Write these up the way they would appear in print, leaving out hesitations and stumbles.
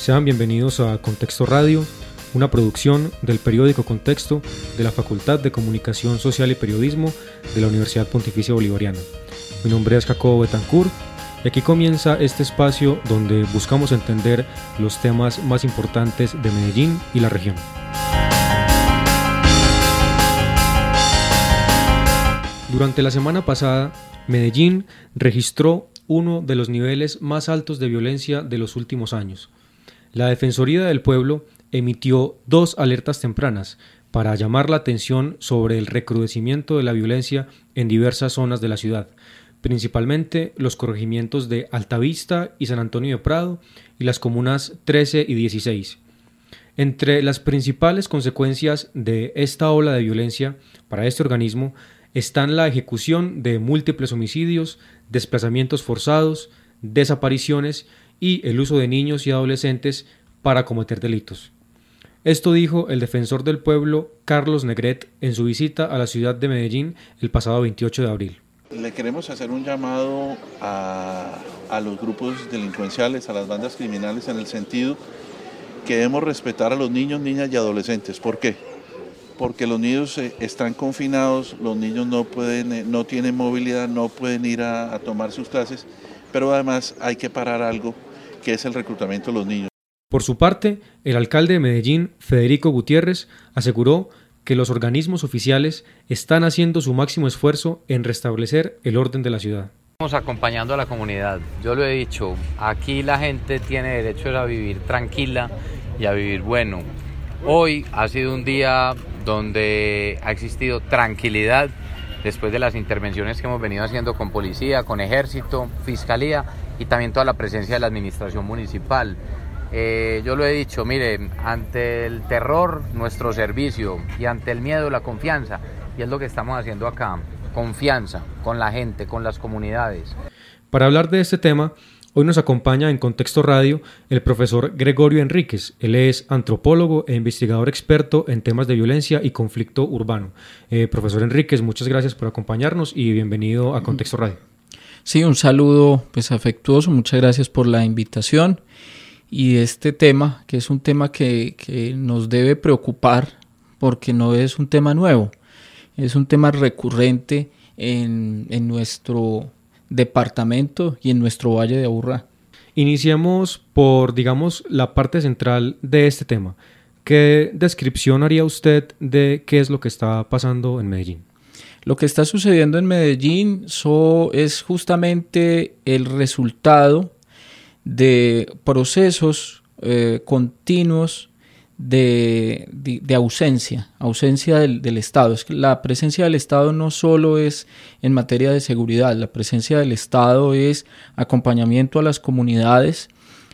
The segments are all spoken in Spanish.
Sean bienvenidos a Contexto Radio, una producción del periódico Contexto de la Facultad de Comunicación Social y Periodismo de la Universidad Pontificia Bolivariana. Mi nombre es Jacobo Betancourt y aquí comienza este espacio donde buscamos entender los temas más importantes de Medellín y la región. Durante la semana pasada, Medellín registró uno de los niveles más altos de violencia de los últimos años. La Defensoría del Pueblo emitió 2 alertas tempranas para llamar la atención sobre el recrudecimiento de la violencia en diversas zonas de la ciudad, principalmente los corregimientos de Altavista y San Antonio de Prado y las comunas 13 y 16. Entre las principales consecuencias de esta ola de violencia para este organismo están la ejecución de múltiples homicidios, desplazamientos forzados, desapariciones y el uso de niños y adolescentes para cometer delitos. Esto dijo el defensor del pueblo Carlos Negret en su visita a la ciudad de Medellín el pasado 28 de abril. Le queremos hacer un llamado a los grupos delincuenciales, a las bandas criminales, en el sentido que debemos respetar a los niños, niñas y adolescentes. ¿Por qué? Porque los niños están confinados, los niños no tienen movilidad, no pueden ir a tomar sus clases, pero además hay que parar algo que es el reclutamiento de los niños. Por su parte, el alcalde de Medellín, Federico Gutiérrez, aseguró que los organismos oficiales están haciendo su máximo esfuerzo en restablecer el orden de la ciudad. Estamos acompañando a la comunidad. Yo lo he dicho, aquí la gente tiene derecho a vivir tranquila y a vivir bueno. Hoy ha sido un día donde ha existido tranquilidad después de las intervenciones que hemos venido haciendo con policía, con ejército, fiscalía y también toda la presencia de la administración municipal. Yo lo he dicho, mire, ante el terror nuestro servicio y ante el miedo la confianza, y es lo que estamos haciendo acá, confianza con la gente, con las comunidades. Para hablar de este tema, hoy nos acompaña en Contexto Radio el profesor Gregorio Enríquez. Él es antropólogo e investigador experto en temas de violencia y conflicto urbano. Profesor Enríquez, muchas gracias por acompañarnos y bienvenido a Contexto Radio. Sí, un saludo afectuoso, muchas gracias por la invitación. Y este tema, que es un tema que nos debe preocupar porque no es un tema nuevo, es un tema recurrente en nuestro departamento y en nuestro Valle de Aburrá. Iniciamos por, la parte central de este tema. ¿Qué descripción haría usted de qué es lo que está pasando en Medellín? Lo que está sucediendo en Medellín es justamente el resultado de procesos continuos de ausencia del Estado. Es que la presencia del Estado no solo es en materia de seguridad, la presencia del Estado es acompañamiento a las comunidades,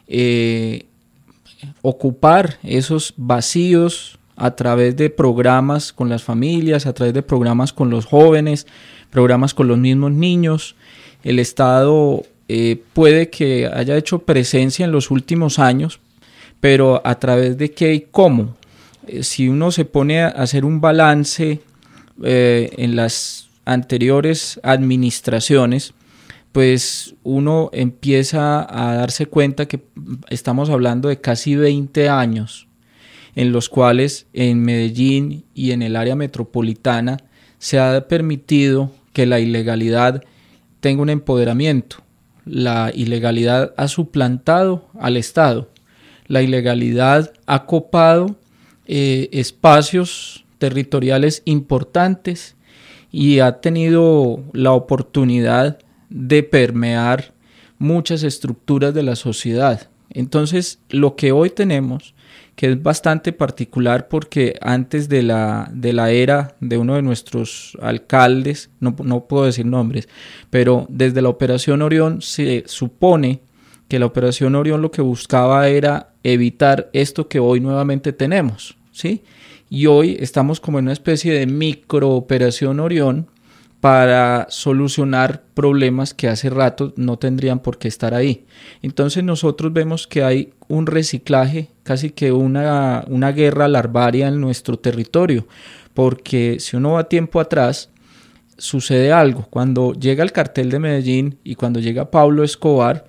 ocupar esos vacíos a través de programas con las familias, a través de programas con los jóvenes, programas con los mismos niños. El Estado puede que haya hecho presencia en los últimos años, pero a través de qué y cómo. Si uno se pone a hacer un balance en las anteriores administraciones, pues uno empieza a darse cuenta que estamos hablando de casi 20 años en los cuales en Medellín y en el área metropolitana se ha permitido que la ilegalidad tenga un empoderamiento. La ilegalidad ha suplantado al Estado. La ilegalidad ha copado espacios territoriales importantes y ha tenido la oportunidad de permear muchas estructuras de la sociedad. Entonces, lo que hoy tenemos, que es bastante particular porque antes de la era de uno de nuestros alcaldes, no puedo decir nombres, pero desde la Operación Orión se supone que la Operación Orión lo que buscaba era evitar esto que hoy nuevamente tenemos, ¿sí? Y hoy estamos como en una especie de micro-Operación Orión para solucionar problemas que hace rato no tendrían por qué estar ahí. Entonces nosotros vemos que hay un reciclaje, casi que una guerra larvaria en nuestro territorio, porque si uno va tiempo atrás, sucede algo. Cuando llega el cartel de Medellín y cuando llega Pablo Escobar,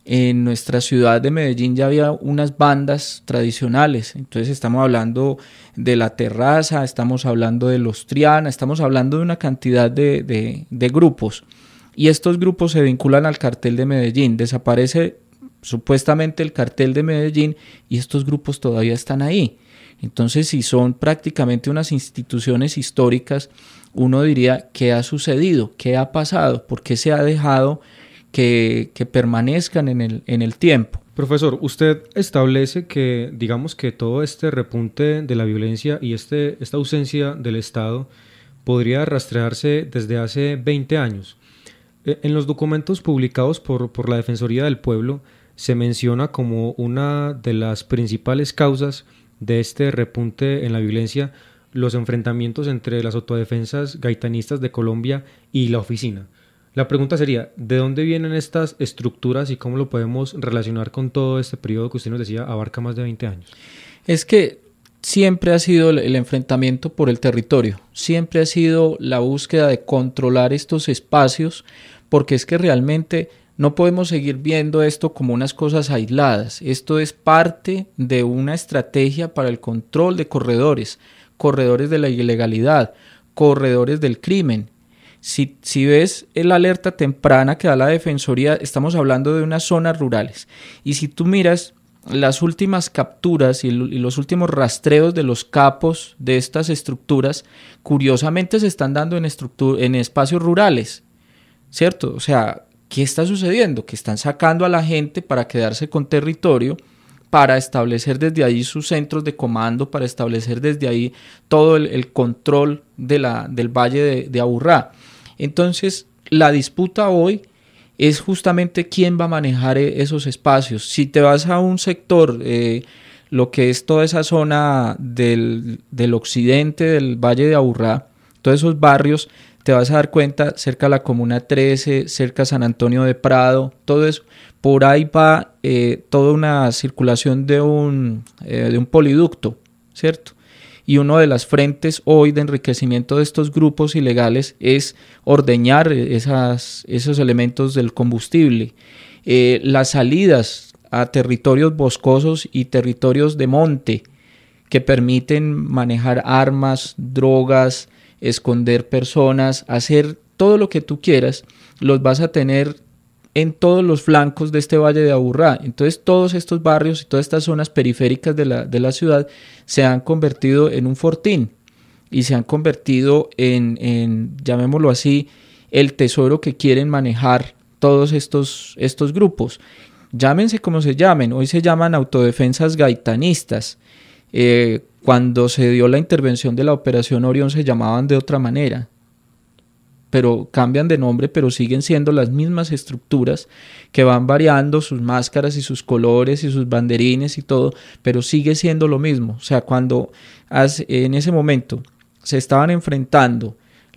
en nuestra ciudad de Medellín ya había unas bandas tradicionales. Entonces estamos hablando de La Terraza, estamos hablando de Los Triana, estamos hablando de una cantidad de grupos. Y estos grupos se vinculan al cartel de Medellín. Desaparece supuestamente el cartel de Medellín y estos grupos todavía están ahí. Entonces, si son prácticamente unas instituciones históricas, uno diría, ¿qué ha sucedido? ¿Qué ha pasado? ¿Por qué se ha dejado que permanezcan en el tiempo? Profesor, usted establece que, digamos que todo este repunte de la violencia y esta ausencia del Estado podría rastrearse desde hace 20 años. En los documentos publicados por la Defensoría del Pueblo se menciona como una de las principales causas de este repunte en la violencia los enfrentamientos entre las autodefensas gaitanistas de Colombia y la oficina. La pregunta sería, ¿de dónde vienen estas estructuras y cómo lo podemos relacionar con todo este periodo que usted nos decía abarca más de 20 años? Es que siempre ha sido el enfrentamiento por el territorio, siempre ha sido la búsqueda de controlar estos espacios, porque es que realmente no podemos seguir viendo esto como unas cosas aisladas. Esto es parte de una estrategia para el control de corredores de la ilegalidad, corredores del crimen. Si ves la alerta temprana que da la Defensoría, estamos hablando de unas zonas rurales. Y si tú miras las últimas capturas y los últimos rastreos de los capos de estas estructuras, curiosamente se están dando en espacios rurales, ¿cierto? O sea, ¿qué está sucediendo? Que están sacando a la gente para quedarse con territorio, para establecer desde ahí sus centros de comando, para establecer desde ahí todo el control del valle de Aburrá. Entonces, la disputa hoy es justamente quién va a manejar esos espacios. Si te vas a un sector, lo que es toda esa zona del occidente del valle de Aburrá, todos esos barrios, te vas a dar cuenta, cerca de la Comuna 13, cerca de San Antonio de Prado, todo eso, por ahí va toda una circulación de un poliducto, ¿cierto? Y uno de las frentes hoy de enriquecimiento de estos grupos ilegales es ordeñar esos elementos del combustible. Las salidas a territorios boscosos y territorios de monte que permiten manejar armas, drogas, esconder personas, hacer todo lo que tú quieras, los vas a tener en todos los flancos de este valle de Aburrá. Entonces todos estos barrios y todas estas zonas periféricas de la ciudad se han convertido en un fortín y se han convertido en llamémoslo así, el tesoro que quieren manejar todos estos grupos. Llámense como se llamen, hoy se llaman autodefensas gaitanistas. Cuando se dio la intervención de la Operación Orión se llamaban de otra manera, pero cambian de nombre, pero siguen siendo las mismas estructuras que van variando sus máscaras y sus colores y sus banderines y todo, pero sigue siendo lo mismo. O sea, cuando en ese momento se estaban enfrentando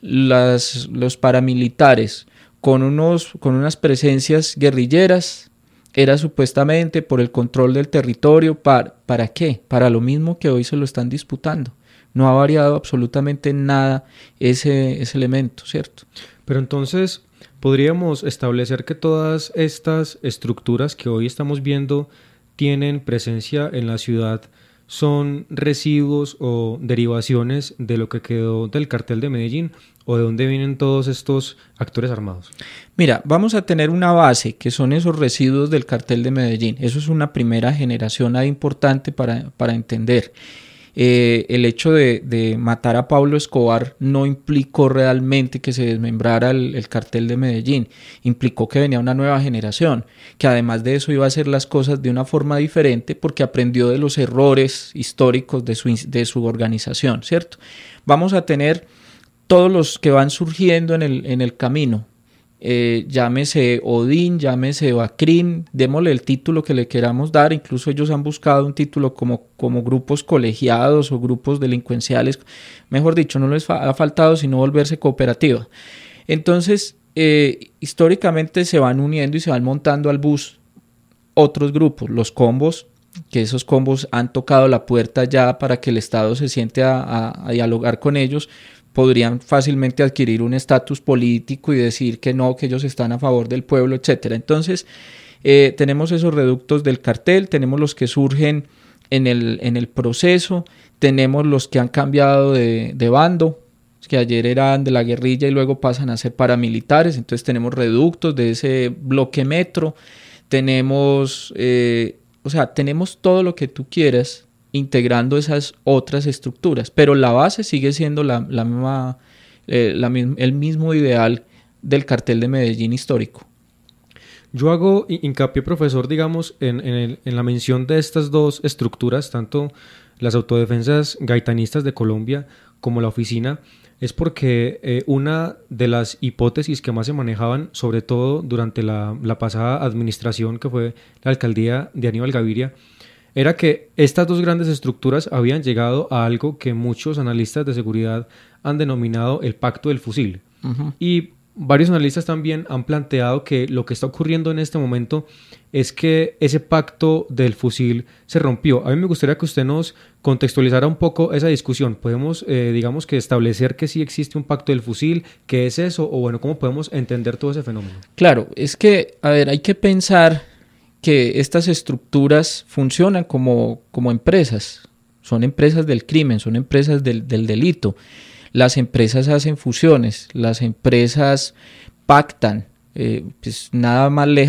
los paramilitares con unas presencias guerrilleras, era supuestamente por el control del territorio. ¿Para qué? Para lo mismo que hoy se lo están disputando. No ha variado absolutamente nada ese elemento, ¿cierto? Pero entonces, ¿podríamos establecer que todas estas estructuras que hoy estamos viendo tienen presencia en la ciudad son residuos o derivaciones de lo que quedó del cartel de Medellín, o de dónde vienen todos estos actores armados? Mira, vamos a tener una base que son esos residuos del cartel de Medellín. Eso es una primera generación ahí importante para entender. El hecho de matar a Pablo Escobar no implicó realmente que se desmembrara el cartel de Medellín, implicó que venía una nueva generación, que además de eso iba a hacer las cosas de una forma diferente porque aprendió de los errores históricos de su organización, ¿cierto? Vamos a tener todos los que van surgiendo en el camino, llámese Odín, llámese Bacrín, démosle el título que le queramos dar. Incluso ellos han buscado un título como grupos colegiados o grupos delincuenciales, mejor dicho, no les ha faltado sino volverse cooperativa. Entonces, históricamente se van uniendo y se van montando al bus otros grupos, los combos, que esos combos han tocado la puerta ya para que el Estado se siente a dialogar con ellos. Podrían fácilmente adquirir un estatus político y decir que no, que ellos están a favor del pueblo, etcétera. Entonces, Tenemos esos reductos del cartel, tenemos los que surgen en el proceso, tenemos los que han cambiado de bando, que ayer eran de la guerrilla y luego pasan a ser paramilitares, entonces tenemos reductos de ese bloque metro, tenemos, tenemos todo lo que tú quieras integrando esas otras estructuras, pero la base sigue siendo el mismo ideal del cartel de Medellín histórico. Yo hago hincapié, profesor, digamos, en la mención de estas dos estructuras, tanto las autodefensas gaitanistas de Colombia como la oficina, es porque una de las hipótesis que más se manejaban, sobre todo durante la pasada administración, que fue la alcaldía de Aníbal Gaviria, era que estas dos grandes estructuras habían llegado a algo que muchos analistas de seguridad han denominado el pacto del fusil. Uh-huh. Y varios analistas también han planteado que lo que está ocurriendo en este momento es que ese pacto del fusil se rompió. A mí me gustaría que usted nos contextualizara un poco esa discusión. ¿Podemos, digamos, que establecer que sí existe un pacto del fusil? ¿Qué es eso? O bueno, ¿cómo podemos entender todo ese fenómeno? Claro, es que, hay que pensar que estas estructuras funcionan como empresas. Son empresas del crimen, son empresas del delito. Las empresas hacen fusiones, las empresas pactan, nada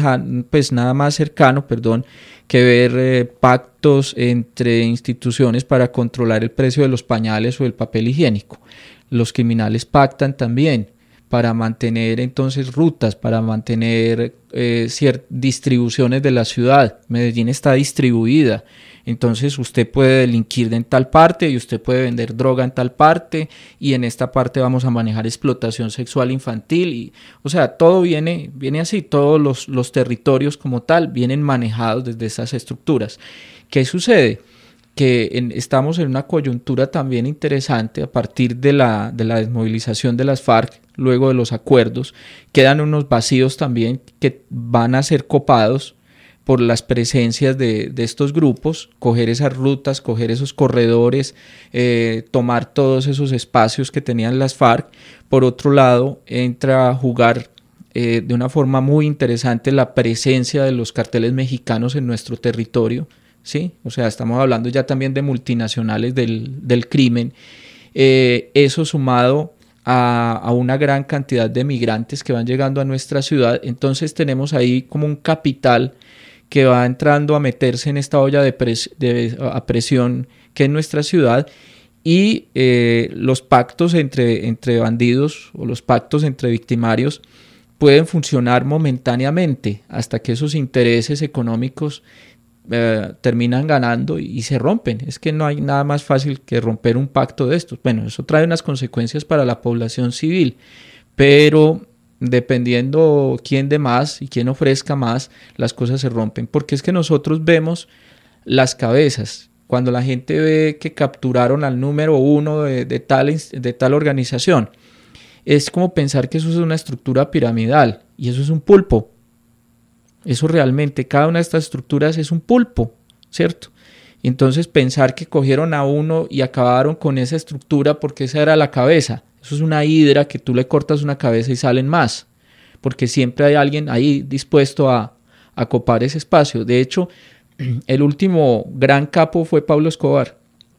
más cercano, que ver pactos entre instituciones para controlar el precio de los pañales o el papel higiénico. Los criminales pactan también para mantener entonces rutas, para mantener distribuciones de la ciudad. Medellín está distribuida. Entonces usted puede delinquir en tal parte y usted puede vender droga en tal parte y en esta parte vamos a manejar explotación sexual infantil. Todo viene así, todos los territorios como tal vienen manejados desde esas estructuras. ¿Qué sucede? Que estamos en una coyuntura también interesante a partir de la desmovilización de las FARC, luego de los acuerdos, quedan unos vacíos también que van a ser copados por las presencias de estos grupos, coger esas rutas, coger esos corredores, tomar todos esos espacios que tenían las FARC. Por otro lado, entra a jugar de una forma muy interesante la presencia de los carteles mexicanos en nuestro territorio, ¿sí? Estamos hablando ya también de multinacionales del crimen. Eso sumado a una gran cantidad de migrantes que van llegando a nuestra ciudad, entonces tenemos ahí como un capital que va entrando a meterse en esta olla a presión que es nuestra ciudad, y los pactos entre bandidos o los pactos entre victimarios pueden funcionar momentáneamente hasta que esos intereses económicos terminan ganando y se rompen. Es que no hay nada más fácil que romper un pacto de estos. Bueno, eso trae unas consecuencias para la población civil, pero dependiendo quién dé más y quién ofrezca más, las cosas se rompen, porque es que nosotros vemos las cabezas. Cuando la gente ve que capturaron al número uno de tal organización, es como pensar que eso es una estructura piramidal, y eso es un pulpo. Eso realmente, cada una de estas estructuras es un pulpo, ¿cierto? Entonces pensar que cogieron a uno y acabaron con esa estructura porque esa era la cabeza, eso es una hidra que tú le cortas una cabeza y salen más, porque siempre hay alguien ahí dispuesto a copar ese espacio. De hecho, el último gran capo fue Pablo Escobar.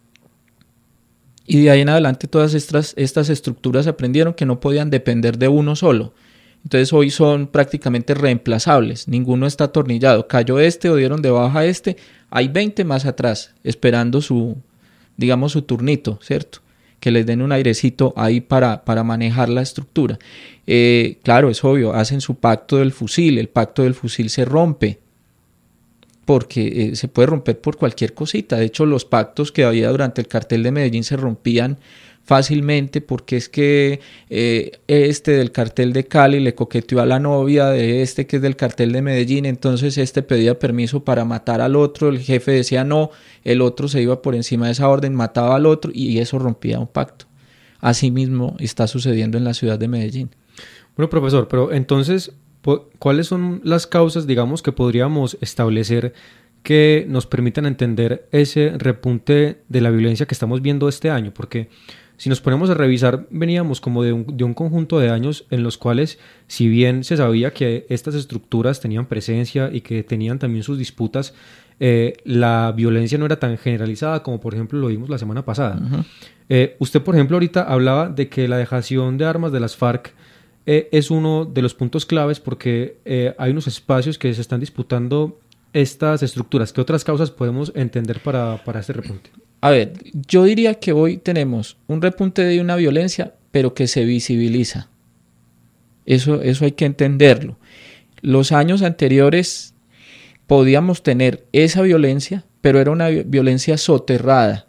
Y de ahí en adelante todas estas estructuras aprendieron que no podían depender de uno solo. Entonces hoy son prácticamente reemplazables, ninguno está atornillado. Cayó este o dieron de baja este, hay 20 más atrás esperando su turnito, ¿cierto? Que les den un airecito ahí para manejar la estructura. Claro, es obvio, hacen su pacto del fusil, el pacto del fusil se rompe, porque se puede romper por cualquier cosita. De hecho, los pactos que había durante el cartel de Medellín se rompían fácilmente porque es que del cartel de Cali le coqueteó a la novia de que es del cartel de Medellín, entonces pedía permiso para matar al otro, el jefe decía no, el otro se iba por encima de esa orden, mataba al otro y eso rompía un pacto. Así mismo está sucediendo en la ciudad de Medellín. Bueno, profesor, pero entonces, ¿cuáles son las causas, digamos, que podríamos establecer que nos permitan entender ese repunte de la violencia que estamos viendo este año? Porque Si nos ponemos a revisar, veníamos como de un conjunto de años en los cuales, si bien se sabía que estas estructuras tenían presencia y que tenían también sus disputas, la violencia no era tan generalizada como por ejemplo lo vimos la semana pasada. Usted, por ejemplo, ahorita hablaba de que la dejación de armas de las FARC es uno de los puntos claves porque hay unos espacios que se están disputando estas estructuras. ¿Qué otras causas podemos entender para este repunte? A ver, yo diría que hoy tenemos un repunte de una violencia, pero que se visibiliza. Eso hay que entenderlo. Los años anteriores podíamos tener esa violencia, pero era una violencia soterrada.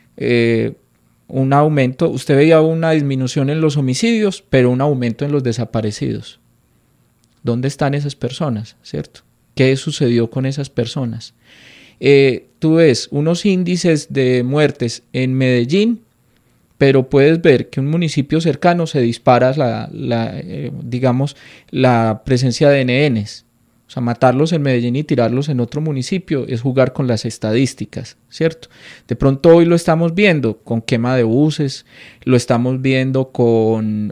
Un aumento, usted veía una disminución en los homicidios, pero un aumento en los desaparecidos. ¿Dónde están esas personas? ¿Cierto? ¿Qué sucedió con esas personas? Tú ves unos índices de muertes en Medellín, pero puedes ver que un municipio cercano se dispara la presencia de NNs. O sea, matarlos en Medellín y tirarlos en otro municipio es jugar con las estadísticas, ¿cierto? De pronto hoy lo estamos viendo con quema de buses, lo estamos viendo con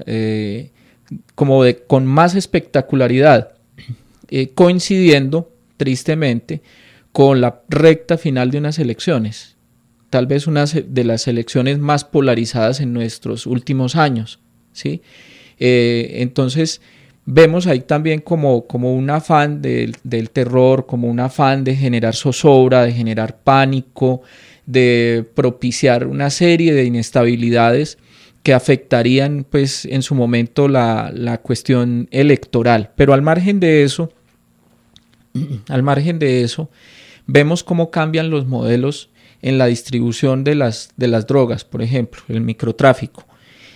más espectacularidad, coincidiendo, tristemente, con la recta final de unas elecciones, tal vez una de las elecciones más polarizadas en nuestros últimos años, ¿sí? Entonces, vemos ahí también como un afán del terror, como un afán de generar zozobra, de generar pánico, de propiciar una serie de inestabilidades que afectarían pues en su momento la cuestión electoral. Pero al margen de eso, vemos cómo cambian los modelos en la distribución de las drogas, por ejemplo, el microtráfico.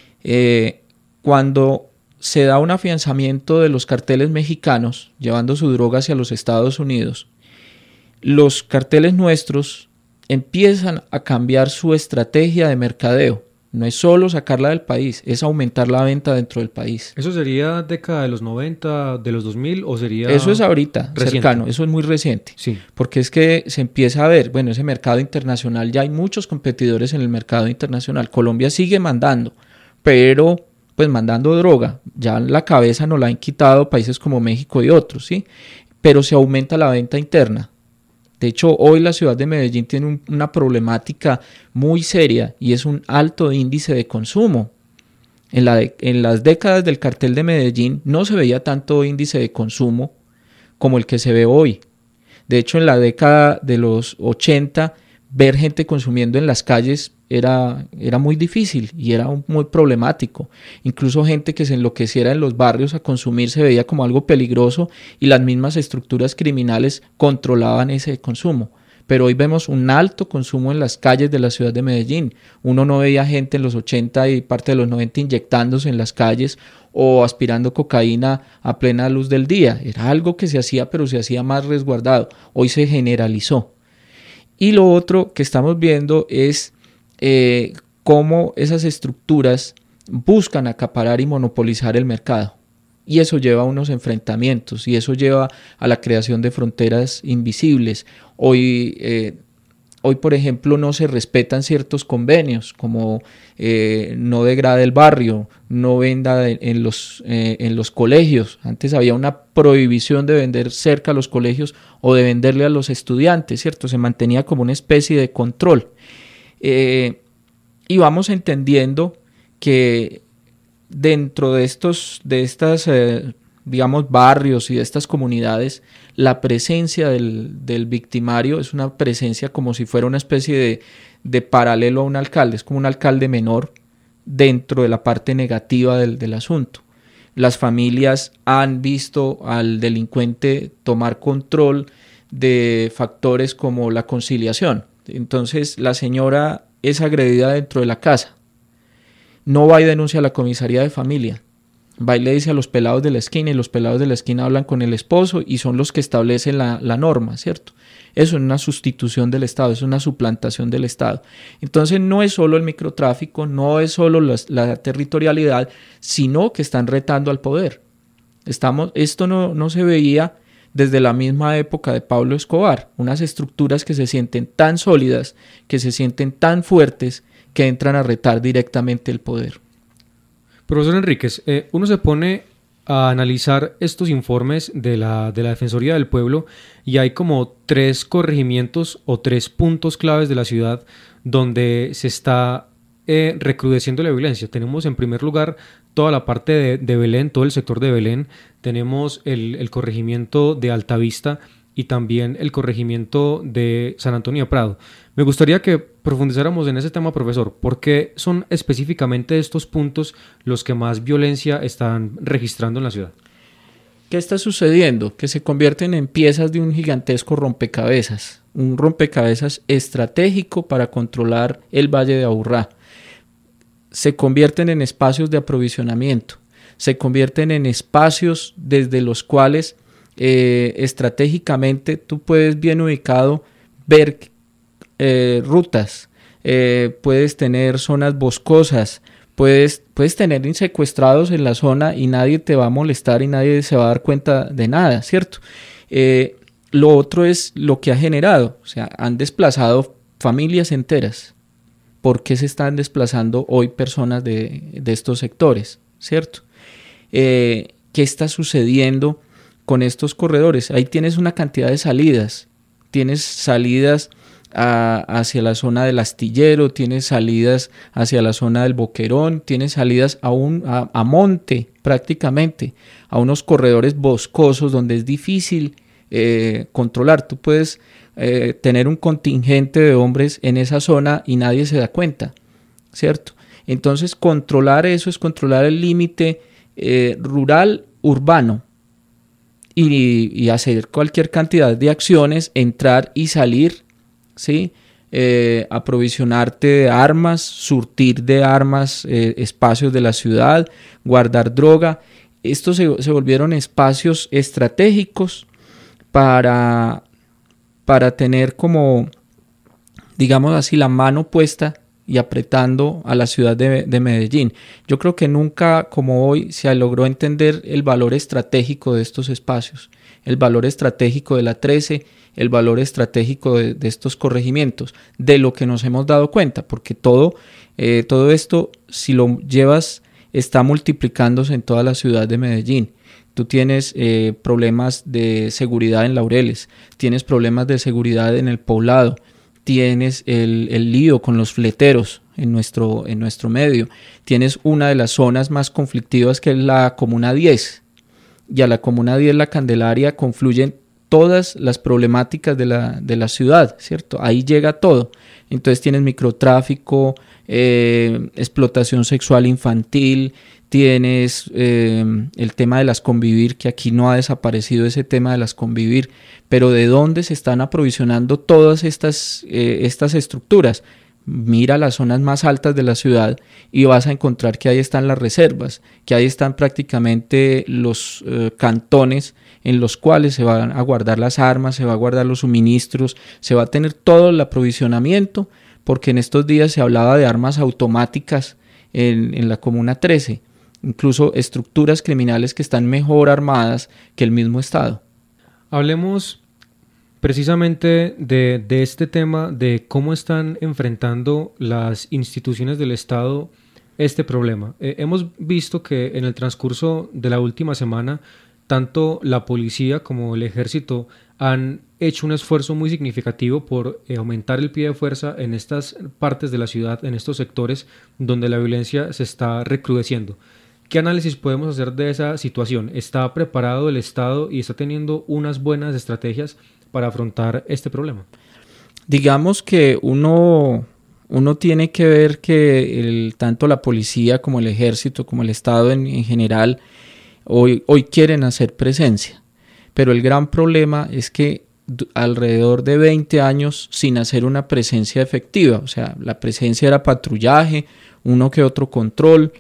Cuando se da un afianzamiento de los carteles mexicanos llevando su droga hacia los Estados Unidos, los carteles nuestros empiezan a cambiar su estrategia de mercadeo. No es solo sacarla del país, es aumentar la venta dentro del país. ¿Eso sería década de los 90, de los 2000 o sería...? Eso es ahorita, reciente, cercano, eso es muy reciente. Sí. Porque es que se empieza a ver, bueno, ese mercado internacional, ya hay muchos competidores en el mercado internacional. Colombia sigue mandando, pero pues mandando droga. Ya la cabeza nos la han quitado países como México y otros, ¿sí? Pero se aumenta la venta interna. De hecho, hoy la ciudad de Medellín tiene una problemática muy seria y es un alto índice de consumo. En las décadas del cartel de Medellín no se veía tanto índice de consumo como el que se ve hoy. De hecho, en la década de los 80, ver gente consumiendo en las calles era muy difícil y era muy problemático. Incluso gente que se enloqueciera en los barrios a consumir se veía como algo peligroso y las mismas estructuras criminales controlaban ese consumo. Pero hoy vemos un alto consumo en las calles de la ciudad de Medellín. Uno no veía gente en los 80 y parte de los 90 inyectándose en las calles o aspirando cocaína a plena luz del día. Era algo que se hacía, pero se hacía más resguardado. Hoy se generalizó. Y lo otro que estamos viendo es cómo esas estructuras buscan acaparar y monopolizar el mercado. Y eso lleva a unos enfrentamientos y eso lleva a la creación de fronteras invisibles. Hoy, por ejemplo, no se respetan ciertos convenios, como no degrade el barrio, no venda en los colegios. Antes había una prohibición de vender cerca a los colegios o de venderle a los estudiantes, ¿cierto? Se mantenía como una especie de control. Y vamos entendiendo que dentro de estas barrios y de estas comunidades, la presencia del victimario es una presencia como si fuera una especie de paralelo a un alcalde, es como un alcalde menor dentro de la parte negativa del asunto. Las familias han visto al delincuente tomar control de factores como la conciliación. Entonces la señora es agredida dentro de la casa, no va y denuncia a la comisaría de familia, va y le dice a los pelados de la esquina y los pelados de la esquina hablan con el esposo y son los que establecen la norma, ¿cierto? Eso es una sustitución del Estado, es una suplantación del Estado. Entonces no es solo el microtráfico, no es solo la territorialidad, sino que están retando al poder. Esto no se veía desde la misma época de Pablo Escobar, unas estructuras que se sienten tan sólidas, que se sienten tan fuertes, que entran a retar directamente el poder. Profesor Enríquez, uno se pone a analizar estos informes de la Defensoría del Pueblo y hay como 3 corregimientos o 3 puntos claves de la ciudad donde se está recrudeciendo la violencia. Tenemos en primer lugar toda la parte de Belén, todo el sector de Belén, tenemos el corregimiento de Altavista y también el corregimiento de San Antonio de Prado. Me gustaría que profundizáramos en ese tema, profesor. ¿Por qué son específicamente estos puntos los que más violencia están registrando en la ciudad? ¿Qué está sucediendo? Que se convierten en piezas de un gigantesco rompecabezas, un rompecabezas estratégico para controlar el Valle de Aburrá. Se convierten en espacios de aprovisionamiento, se convierten en espacios desde los cuales estratégicamente tú puedes bien ubicado ver rutas, puedes tener zonas boscosas, puedes tener secuestrados en la zona y nadie te va a molestar y nadie se va a dar cuenta de nada, ¿cierto? Lo otro es lo que ha generado, o sea, han desplazado familias enteras. ¿Por qué se están desplazando hoy personas de estos sectores, ¿cierto? ¿Qué está sucediendo con estos corredores? Ahí tienes una cantidad de salidas, tienes salidas hacia la zona del Astillero, tienes salidas hacia la zona del Boquerón, tienes salidas a monte prácticamente, a unos corredores boscosos donde es difícil controlar. Tú puedes tener un contingente de hombres en esa zona y nadie se da cuenta, ¿cierto? Entonces controlar eso es controlar el límite rural urbano y hacer cualquier cantidad de acciones, entrar y salir, ¿sí? Aprovisionarte de armas, surtir de armas espacios de la ciudad, guardar droga. Estos se volvieron espacios estratégicos para tener como, digamos así, la mano puesta y apretando a la ciudad de Medellín. Yo creo que nunca como hoy se logró entender el valor estratégico de estos espacios, el valor estratégico de la 13, el valor estratégico de estos corregimientos, de lo que nos hemos dado cuenta, porque todo esto, si lo llevas, está multiplicándose en toda la ciudad de Medellín. Tú tienes problemas de seguridad en Laureles, tienes problemas de seguridad en el Poblado, tienes el lío con los fleteros en nuestro medio, tienes una de las zonas más conflictivas que es la Comuna 10, y a la Comuna 10, la Candelaria, confluyen todas las problemáticas de la ciudad, ¿cierto? Ahí llega todo. Entonces tienes microtráfico, explotación sexual infantil, tienes el tema de las convivir, que aquí no ha desaparecido ese tema de las convivir, pero ¿de dónde se están aprovisionando todas estas estructuras? Mira las zonas más altas de la ciudad y vas a encontrar que ahí están las reservas, que ahí están prácticamente los cantones en los cuales se van a guardar las armas, se va a guardar los suministros, se va a tener todo el aprovisionamiento, porque en estos días se hablaba de armas automáticas en la Comuna 13, incluso estructuras criminales que están mejor armadas que el mismo Estado. Hablemos precisamente de este tema, de cómo están enfrentando las instituciones del Estado este problema. Hemos visto que en el transcurso de la última semana, tanto la policía como el ejército han hecho un esfuerzo muy significativo por aumentar el pie de fuerza en estas partes de la ciudad, en estos sectores donde la violencia se está recrudeciendo. ¿Qué análisis podemos hacer de esa situación? ¿Está preparado el Estado y está teniendo unas buenas estrategias para afrontar este problema? Digamos que uno tiene que ver que tanto la policía como el ejército, como el Estado en general, hoy quieren hacer presencia, pero el gran problema es que alrededor de 20 años sin hacer una presencia efectiva, o sea, la presencia era patrullaje, uno que otro control.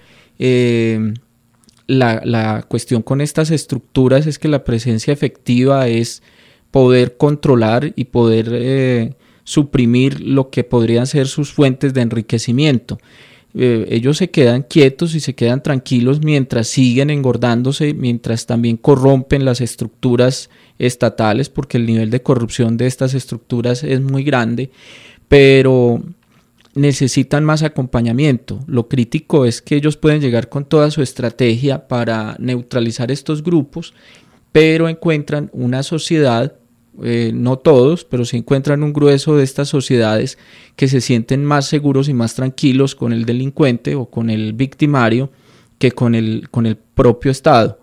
La cuestión con estas estructuras es que la presencia efectiva es poder controlar y poder suprimir lo que podrían ser sus fuentes de enriquecimiento. Ellos se quedan quietos y se quedan tranquilos mientras siguen engordándose, mientras también corrompen las estructuras estatales, porque el nivel de corrupción de estas estructuras es muy grande, pero necesitan más acompañamiento. Lo crítico es que ellos pueden llegar con toda su estrategia para neutralizar estos grupos, pero encuentran una sociedad, no todos, pero se encuentran un grueso de estas sociedades que se sienten más seguros y más tranquilos con el delincuente o con el victimario que con el propio Estado.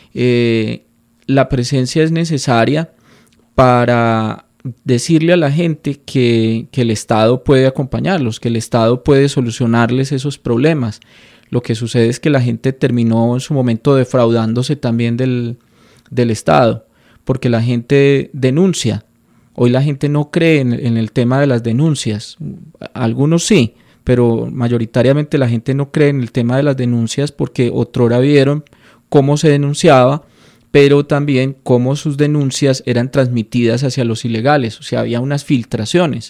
La presencia es necesaria para decirle a la gente que el Estado puede acompañarlos, que el Estado puede solucionarles esos problemas. Lo que sucede es que la gente terminó en su momento defraudándose también del Estado, porque la gente denuncia. Hoy la gente no cree en el tema de las denuncias. Algunos sí, pero mayoritariamente la gente no cree en el tema de las denuncias porque otrora vieron cómo se denunciaba, pero también cómo sus denuncias eran transmitidas hacia los ilegales, o sea, había unas filtraciones.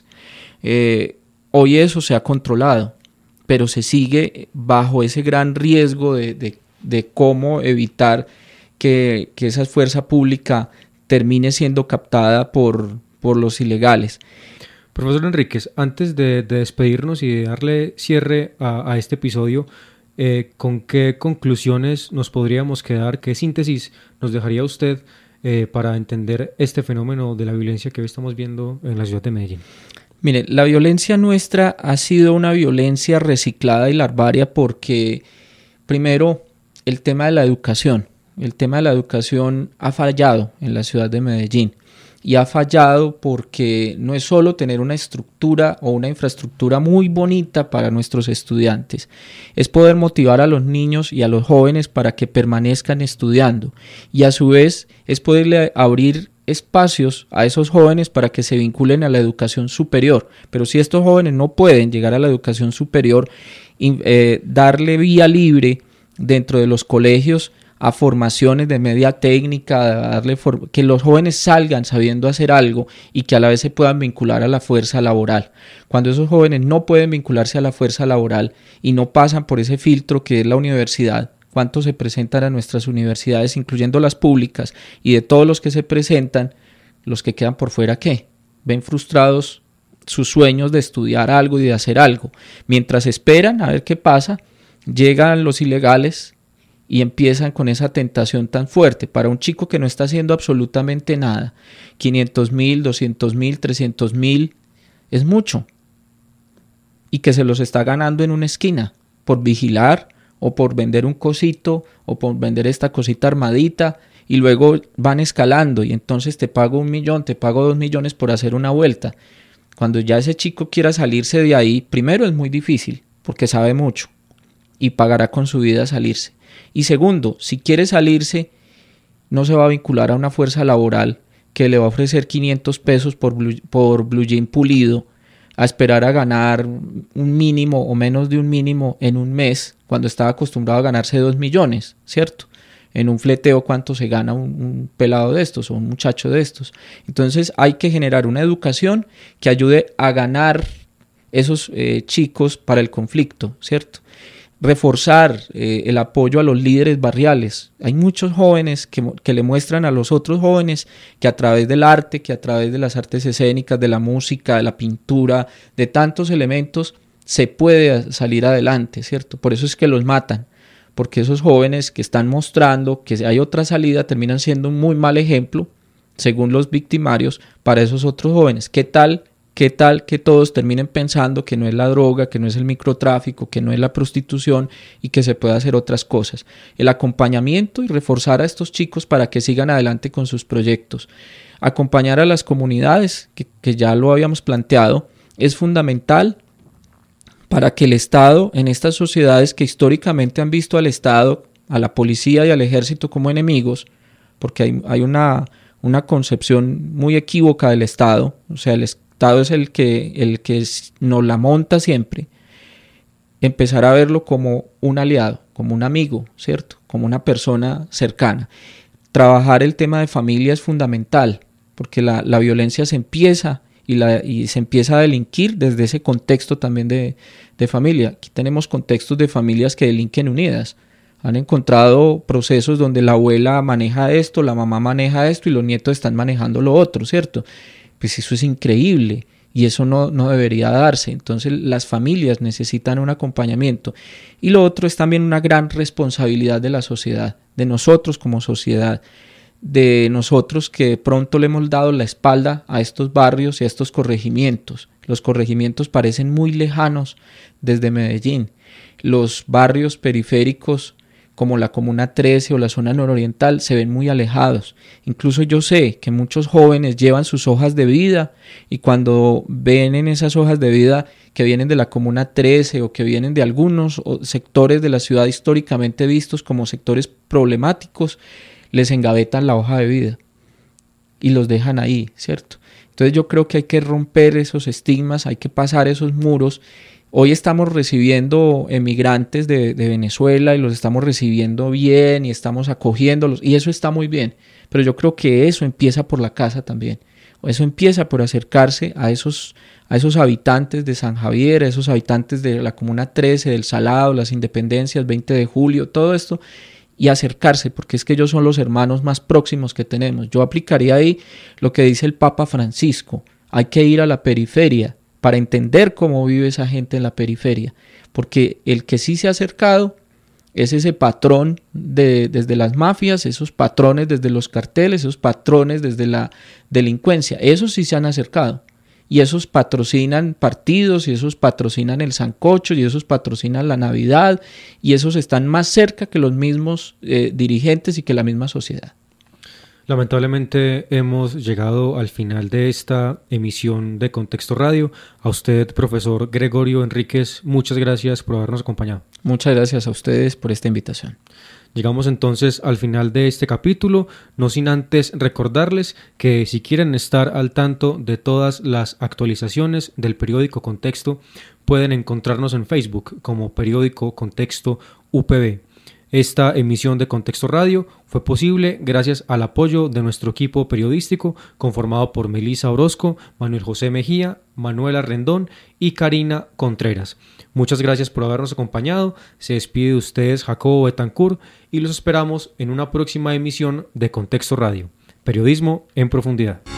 Hoy eso se ha controlado, pero se sigue bajo ese gran riesgo de cómo evitar que esa fuerza pública termine siendo captada por los ilegales. Profesor Enríquez, antes de despedirnos y de darle cierre a este episodio, ¿con qué conclusiones nos podríamos quedar? ¿Qué síntesis nos dejaría usted para entender este fenómeno de la violencia que hoy estamos viendo en la ciudad de Medellín? Mire, la violencia nuestra ha sido una violencia reciclada y larvaria porque, primero, el tema de la educación. El tema de la educación ha fallado en la ciudad de Medellín. Y ha fallado porque no es solo tener una estructura o una infraestructura muy bonita para nuestros estudiantes, es poder motivar a los niños y a los jóvenes para que permanezcan estudiando y a su vez es poderle abrir espacios a esos jóvenes para que se vinculen a la educación superior. Pero si estos jóvenes no pueden llegar a la educación superior, darle vía libre dentro de los colegios a formaciones de media técnica, que los jóvenes salgan sabiendo hacer algo y que a la vez se puedan vincular a la fuerza laboral. Cuando esos jóvenes no pueden vincularse a la fuerza laboral y no pasan por ese filtro que es la universidad, ¿cuántos se presentan a nuestras universidades, incluyendo las públicas? Y de todos los que se presentan, los que quedan por fuera, ¿qué? Ven frustrados sus sueños de estudiar algo y de hacer algo. Mientras esperan a ver qué pasa, llegan los ilegales y empiezan con esa tentación tan fuerte. Para un chico que no está haciendo absolutamente nada, 500.000, 200.000, 300.000 es mucho, y que se los está ganando en una esquina por vigilar o por vender un cosito o por vender esta cosita armadita, y luego van escalando y entonces te pago 1 millón, te pago 2 millones por hacer una vuelta. Cuando ya ese chico quiera salirse de ahí, primero es muy difícil porque sabe mucho y pagará con su vida salirse. Y segundo, si quiere salirse, no se va a vincular a una fuerza laboral que le va a ofrecer 500 pesos por blue jean pulido, a esperar a ganar un mínimo o menos de un mínimo en un mes, cuando estaba acostumbrado a ganarse 2 millones, ¿cierto? En un fleteo, ¿cuánto se gana un pelado de estos o un muchacho de estos? Entonces hay que generar una educación que ayude a ganar esos chicos para el conflicto, ¿cierto? Reforzar el apoyo a los líderes barriales. Hay muchos jóvenes que le muestran a los otros jóvenes que a través del arte, que a través de las artes escénicas, de la música, de la pintura, de tantos elementos, se puede salir adelante, ¿cierto? Por eso es que los matan, porque esos jóvenes que están mostrando que hay otra salida terminan siendo un muy mal ejemplo, según los victimarios, para esos otros jóvenes. ¿Qué tal que todos terminen pensando que no es la droga, que no es el microtráfico, que no es la prostitución y que se puede hacer otras cosas? El acompañamiento y reforzar a estos chicos para que sigan adelante con sus proyectos. Acompañar a las comunidades, que ya lo habíamos planteado, es fundamental para que el Estado, en estas sociedades que históricamente han visto al Estado, a la policía y al ejército como enemigos, porque hay una concepción muy equívoca del Estado, o sea, el Estado es el que nos la monta siempre, empezar a verlo como un aliado, como un amigo, ¿cierto? Como una persona cercana. Trabajar el tema de familia es fundamental, porque la violencia se empieza y se empieza a delinquir desde ese contexto también de familia. Aquí tenemos contextos de familias que delinquen unidas. Han encontrado procesos donde la abuela maneja esto, la mamá maneja esto y los nietos están manejando lo otro, ¿cierto? Pues eso es increíble y eso no debería darse. Entonces las familias necesitan un acompañamiento. Y lo otro es también una gran responsabilidad de la sociedad, de nosotros como sociedad, de nosotros que de pronto le hemos dado la espalda a estos barrios y a estos corregimientos. Los corregimientos parecen muy lejanos desde Medellín. Los barrios periféricos como la Comuna 13 o la zona nororiental se ven muy alejados. Incluso yo sé que muchos jóvenes llevan sus hojas de vida y cuando ven en esas hojas de vida que vienen de la Comuna 13 o que vienen de algunos sectores de la ciudad históricamente vistos como sectores problemáticos, les engavetan la hoja de vida y los dejan ahí, ¿cierto? Entonces yo creo que hay que romper esos estigmas, hay que pasar esos muros. Hoy estamos recibiendo emigrantes de Venezuela y los estamos recibiendo bien y estamos acogiéndolos y eso está muy bien, pero yo creo que eso empieza por la casa también. Eso empieza por acercarse a esos habitantes de San Javier, a esos habitantes de la Comuna 13, del Salado, las Independencias, 20 de julio, todo esto, y acercarse, porque es que ellos son los hermanos más próximos que tenemos. Yo aplicaría ahí lo que dice el Papa Francisco, hay que ir a la periferia para entender cómo vive esa gente en la periferia, porque el que sí se ha acercado es ese patrón desde las mafias, esos patrones desde los carteles, esos patrones desde la delincuencia, esos sí se han acercado. Y esos patrocinan partidos, y esos patrocinan el sancocho, y esos patrocinan la Navidad, y esos están más cerca que los mismos dirigentes y que la misma sociedad. Lamentablemente hemos llegado al final de esta emisión de Contexto Radio. A usted, profesor Gregorio Enríquez, muchas gracias por habernos acompañado. Muchas gracias a ustedes por esta invitación. Llegamos entonces al final de este capítulo, no sin antes recordarles que si quieren estar al tanto de todas las actualizaciones del periódico Contexto, pueden encontrarnos en Facebook como Periódico Contexto UPB. Esta emisión de Contexto Radio fue posible gracias al apoyo de nuestro equipo periodístico conformado por Melissa Orozco, Manuel José Mejía, Manuela Rendón y Karina Contreras. Muchas gracias por habernos acompañado. Se despide de ustedes Jacobo Betancourt y los esperamos en una próxima emisión de Contexto Radio. Periodismo en profundidad.